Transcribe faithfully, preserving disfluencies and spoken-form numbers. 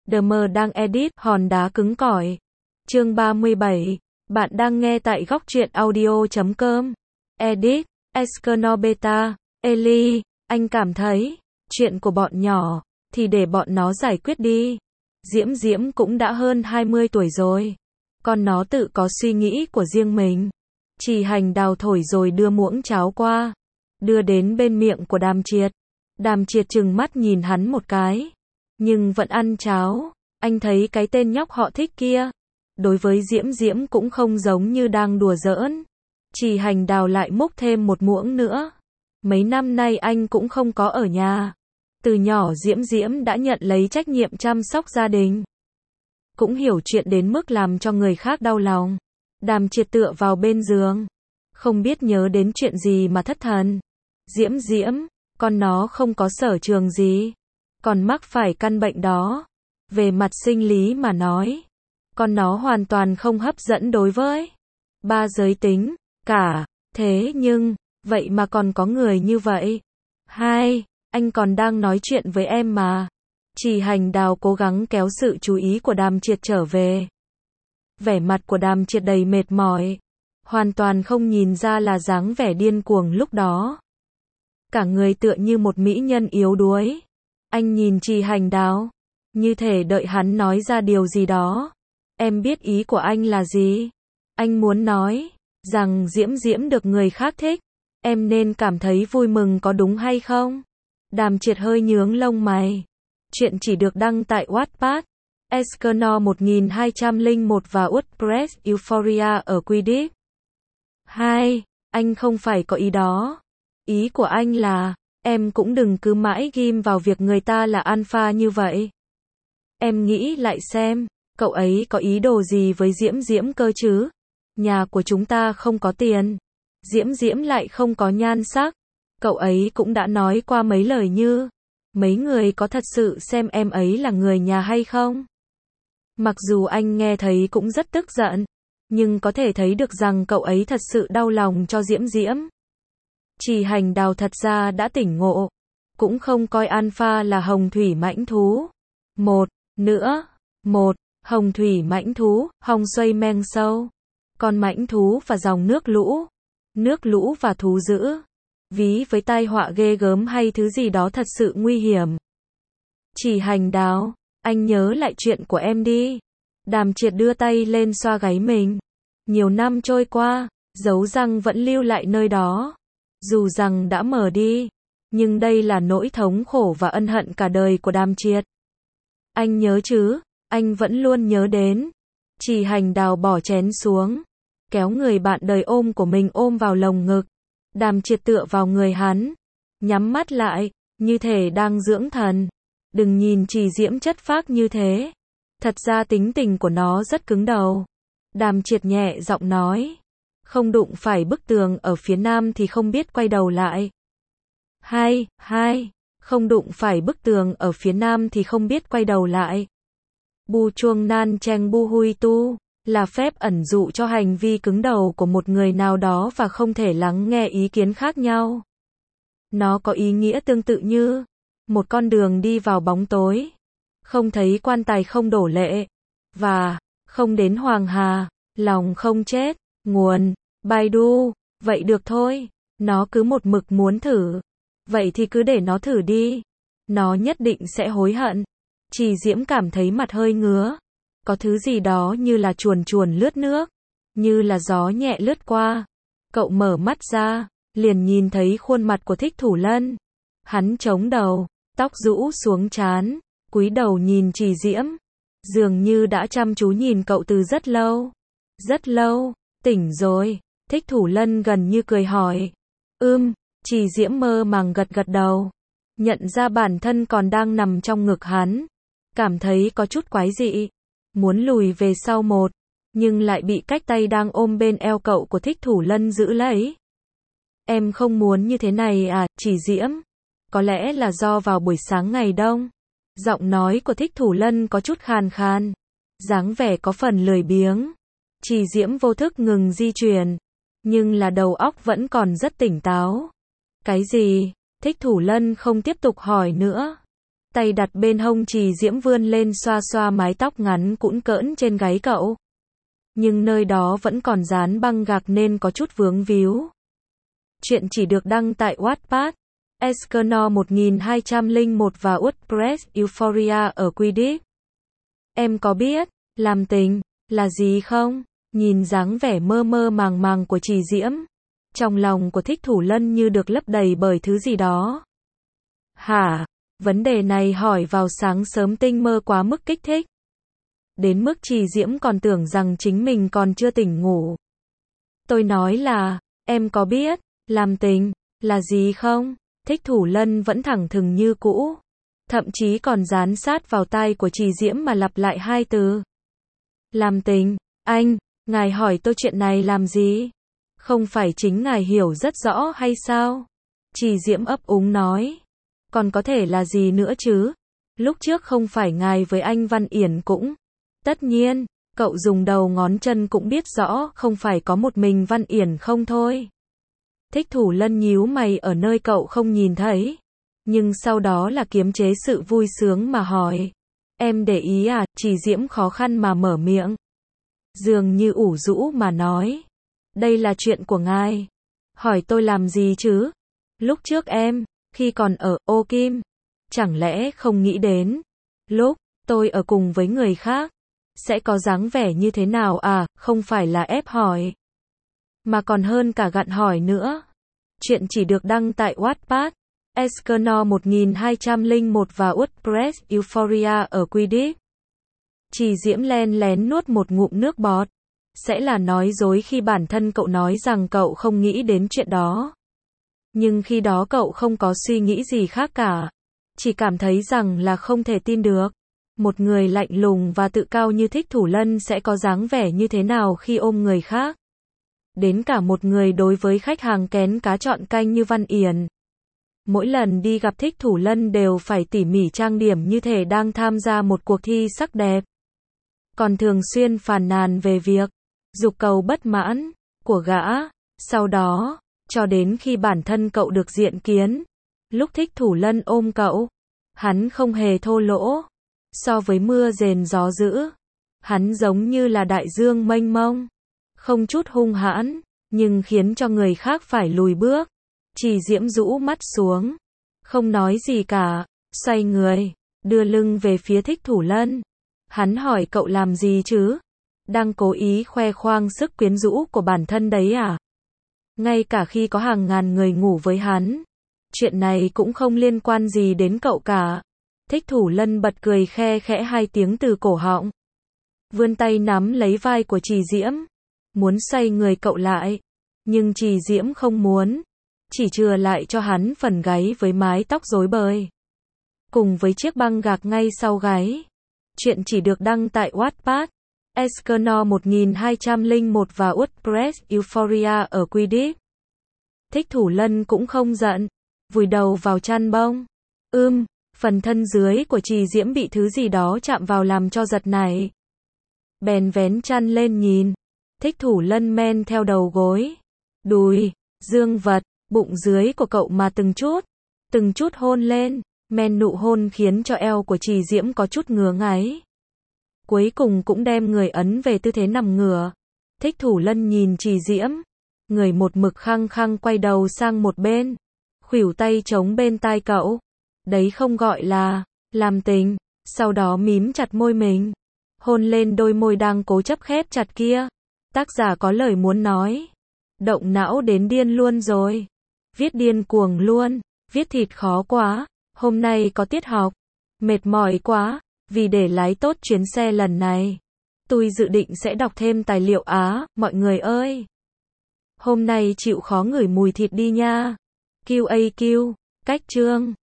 The Mờ đang edit, hòn đá cứng cỏi. Chương ba mươi bảy. Bạn đang nghe tại góc truyện audio chấm com. Edit, Escanobeta, Eli, anh cảm thấy, chuyện của bọn nhỏ, thì để bọn nó giải quyết đi. Diễm Diễm cũng đã hơn hai mươi tuổi rồi. Con nó tự có suy nghĩ của riêng mình. Chỉ Hành Đào thổi rồi đưa muỗng cháo qua. Đưa đến bên miệng của Đàm Triệt. Đàm Triệt trừng mắt nhìn hắn một cái. Nhưng vẫn ăn cháo. Anh thấy cái tên nhóc họ thích kia. Đối với Diễm Diễm cũng không giống như đang đùa giỡn. Chỉ Hành Đào lại múc thêm một muỗng nữa. Mấy năm nay anh cũng không có ở nhà. Từ nhỏ Diễm Diễm đã nhận lấy trách nhiệm chăm sóc gia đình. Cũng hiểu chuyện đến mức làm cho người khác đau lòng. Đàm Triệt tựa vào bên giường. Không biết nhớ đến chuyện gì mà thất thần. Diễm Diễm, con nó không có sở trường gì. Còn mắc phải căn bệnh đó. Về mặt sinh lý mà nói. Con nó hoàn toàn không hấp dẫn đối với ba giới tính, cả. Thế nhưng, vậy mà còn có người như vậy. Hai, anh còn đang nói chuyện với em mà. Chỉ Hành Đào cố gắng kéo sự chú ý của Đàm Triệt trở về. Vẻ mặt của Đàm Triệt đầy mệt mỏi. Hoàn toàn không nhìn ra là dáng vẻ điên cuồng lúc đó. Cả người tựa như một mỹ nhân yếu đuối. Anh nhìn Chỉ Hành Đào. Như thể đợi hắn nói ra điều gì đó. Em biết ý của anh là gì? Anh muốn nói rằng Diễm Diễm được người khác thích. Em nên cảm thấy vui mừng có đúng hay không? Đàm Triệt hơi nhướng lông mày. Chuyện chỉ được đăng tại Wattpad, Escanor một nghìn hai trăm lẻ một và WordPress Euphoria ở Quidditch. Hai, anh không phải có ý đó. Ý của anh là, em cũng đừng cứ mãi ghim vào việc người ta là alpha như vậy. Em nghĩ lại xem, cậu ấy có ý đồ gì với Diễm Diễm cơ chứ? Nhà của chúng ta không có tiền. Diễm Diễm lại không có nhan sắc. Cậu ấy cũng đã nói qua mấy lời như, mấy người có thật sự xem em ấy là người nhà hay không? Mặc dù anh nghe thấy cũng rất tức giận, nhưng có thể thấy được rằng cậu ấy thật sự đau lòng cho Diễm Diễm. Chỉ Hành Đào thật ra đã tỉnh ngộ, cũng không coi alpha là hồng thủy mãnh thú. Một, nữa, một, hồng thủy mãnh thú, hồng xoay men sâu. Con mãnh thú và dòng nước lũ. Nước lũ và thú dữ. Ví với tai họa ghê gớm hay thứ gì đó thật sự nguy hiểm. Chỉ Hành Đào, anh nhớ lại chuyện của em đi. Đàm Triệt đưa tay lên xoa gáy mình. Nhiều năm trôi qua, dấu răng vẫn lưu lại nơi đó. Dù rằng đã mở đi, nhưng đây là nỗi thống khổ và ân hận cả đời của Đàm Triệt. Anh nhớ chứ, anh vẫn luôn nhớ đến. Chỉ Hành Đào bỏ chén xuống, kéo người bạn đời ôm của mình ôm vào lồng ngực. Đàm Triệt tựa vào người hắn, nhắm mắt lại, như thể đang dưỡng thần. Đừng nhìn Chỉ Diễm chất phác như thế. Thật ra tính tình của nó rất cứng đầu. Đàm Triệt nhẹ giọng nói. Không đụng phải bức tường ở phía nam thì không biết quay đầu lại. Hai, hai, không đụng phải bức tường ở phía nam thì không biết quay đầu lại. Bu chuông nan cheng bu hui tu, là phép ẩn dụ cho hành vi cứng đầu của một người nào đó và không thể lắng nghe ý kiến khác nhau. Nó có ý nghĩa tương tự như một con đường đi vào bóng tối, không thấy quan tài không đổ lệ, và không đến Hoàng Hà, lòng không chết. Nguồn, Baidu, vậy được thôi, nó cứ một mực muốn thử. Vậy thì cứ để nó thử đi. Nó nhất định sẽ hối hận. Chỉ Diễm cảm thấy mặt hơi ngứa. Có thứ gì đó như là chuồn chuồn lướt nước, như là gió nhẹ lướt qua. Cậu mở mắt ra, liền nhìn thấy khuôn mặt của Thích Thủ Lân. Hắn chống đầu, tóc rũ xuống trán, cúi đầu nhìn Chỉ Diễm. Dường như đã chăm chú nhìn cậu từ rất lâu. Rất lâu, tỉnh rồi. Thích Thủ Lân gần như cười hỏi. Ưm, Chỉ Diễm mơ màng gật gật đầu. Nhận ra bản thân còn đang nằm trong ngực hắn. Cảm thấy có chút quái dị. Muốn lùi về sau một, nhưng lại bị cách tay đang ôm bên eo cậu của Thích Thủ Lân giữ lấy. Em không muốn như thế này à, Chỉ Diễm? Có lẽ là do vào buổi sáng ngày đông. Giọng nói của Thích Thủ Lân có chút khàn khàn. Dáng vẻ có phần lười biếng. Chỉ Diễm vô thức ngừng di chuyển. Nhưng là đầu óc vẫn còn rất tỉnh táo. Cái gì? Thích Thủ Lân không tiếp tục hỏi nữa. tay đặt bên hông Trì Diễm vươn lên xoa xoa mái tóc ngắn cũn cỡn trên gáy cậu. Nhưng nơi đó vẫn còn dán băng gạc nên có chút vướng víu. Chuyện chỉ được đăng tại Wattpad, Escanor một nghìn hai trăm lẻ một và WordPress Euphoria ở Quidditch. Em có biết, làm tình, là gì không? Nhìn dáng vẻ mơ mơ màng màng của Trì Diễm. Trong lòng của Thích Thủ Lân như được lấp đầy bởi thứ gì đó. Hả? Vấn đề này hỏi vào sáng sớm tinh mơ quá mức kích thích. Đến mức Trì Diễm còn tưởng rằng chính mình còn chưa tỉnh ngủ. Tôi nói là, em có biết, làm tình, là gì không? Thích Thủ Lân vẫn thẳng thừng như cũ. Thậm chí còn dán sát vào tai của Trì Diễm mà lặp lại hai từ. Làm tình, anh, ngài hỏi tôi chuyện này làm gì? Không phải chính ngài hiểu rất rõ hay sao? Trì Diễm ấp úng nói. Còn có thể là gì nữa chứ? Lúc trước không phải ngài với anh Văn Yển cũng. Tất nhiên, cậu dùng đầu ngón chân cũng biết rõ không phải có một mình Văn Yển không thôi. Thích Thủ Lân nhíu mày ở nơi cậu không nhìn thấy. Nhưng sau đó là kiềm chế sự vui sướng mà hỏi. Em để ý à? Trì Diễm khó khăn mà mở miệng. Dường như ủ rũ mà nói. Đây là chuyện của ngài. Hỏi tôi làm gì chứ? Lúc trước em, khi còn ở Ô Kim, chẳng lẽ không nghĩ đến, lúc tôi ở cùng với người khác, sẽ có dáng vẻ như thế nào à? Không phải là ép hỏi, mà còn hơn cả gặn hỏi nữa. Chuyện chỉ được đăng tại Wattpad, Escanor một nghìn hai trăm lẻ một và WordPress Euphoria ở Quidditch. Trì Diễm len lén nuốt một ngụm nước bọt. Sẽ là nói dối khi bản thân cậu nói rằng cậu không nghĩ đến chuyện đó. Nhưng khi đó cậu không có suy nghĩ gì khác cả. Chỉ cảm thấy rằng là không thể tin được. Một người lạnh lùng và tự cao như Thích Thủ Lân sẽ có dáng vẻ như thế nào khi ôm người khác. Đến cả một người đối với khách hàng kén cá chọn canh như Văn Yển. Mỗi lần đi gặp Thích Thủ Lân đều phải tỉ mỉ trang điểm như thể đang tham gia một cuộc thi sắc đẹp. Còn thường xuyên phàn nàn về việc dục cầu bất mãn của gã. Sau đó, cho đến khi bản thân cậu được diện kiến, lúc Thích Thủ Lân ôm cậu, hắn không hề thô lỗ. So với mưa rền gió dữ, hắn giống như là đại dương mênh mông, không chút hung hãn, nhưng khiến cho người khác phải lùi bước. Trì Diễm rũ mắt xuống, không nói gì cả, xoay người, đưa lưng về phía Thích Thủ Lân. Hắn hỏi cậu làm gì chứ? Đang cố ý khoe khoang sức quyến rũ của bản thân đấy à? Ngay cả khi có hàng ngàn người ngủ với hắn, chuyện này cũng không liên quan gì đến cậu cả. Thích Thủ Lân bật cười khe khẽ hai tiếng từ cổ họng. Vươn tay nắm lấy vai của Trì Diễm, muốn xoay người cậu lại. Nhưng Trì Diễm không muốn, chỉ chừa lại cho hắn phần gáy với mái tóc rối bời, cùng với chiếc băng gạc ngay sau gáy. Chuyện chỉ được đăng tại Wattpad, Escanor một nghìn hai trăm lẻ một và WordPress Euphoria ở Quidditch. Thích Thủ Lân cũng không giận, vùi đầu vào chăn bông. Ưm, phần thân dưới của Trì Diễm bị thứ gì đó chạm vào làm cho giật nảy. Bèn vén chăn lên nhìn. Thích Thủ Lân men theo đầu gối, đùi, dương vật, bụng dưới của cậu mà từng chút, từng chút hôn lên. Men nụ hôn khiến cho eo của Trì Diễm có chút ngứa ngáy. Cuối cùng cũng đem người ấn về tư thế nằm ngửa. Thích Thủ Lân nhìn Trì Diễm, người một mực khăng khăng quay đầu sang một bên, khuỷu tay chống bên tai cậu. Đấy không gọi là làm tình. Sau đó mím chặt môi mình, hôn lên đôi môi đang cố chấp khép chặt kia. Tác giả có lời muốn nói. Động não đến điên luôn rồi. Viết điên cuồng luôn. Viết thịt khó quá. Hôm nay có tiết học. Mệt mỏi quá. Vì để lái tốt chuyến xe lần này, tôi dự định sẽ đọc thêm tài liệu Á. Mọi người ơi, hôm nay chịu khó ngửi mùi thịt đi nha. quy a quy. Cách chương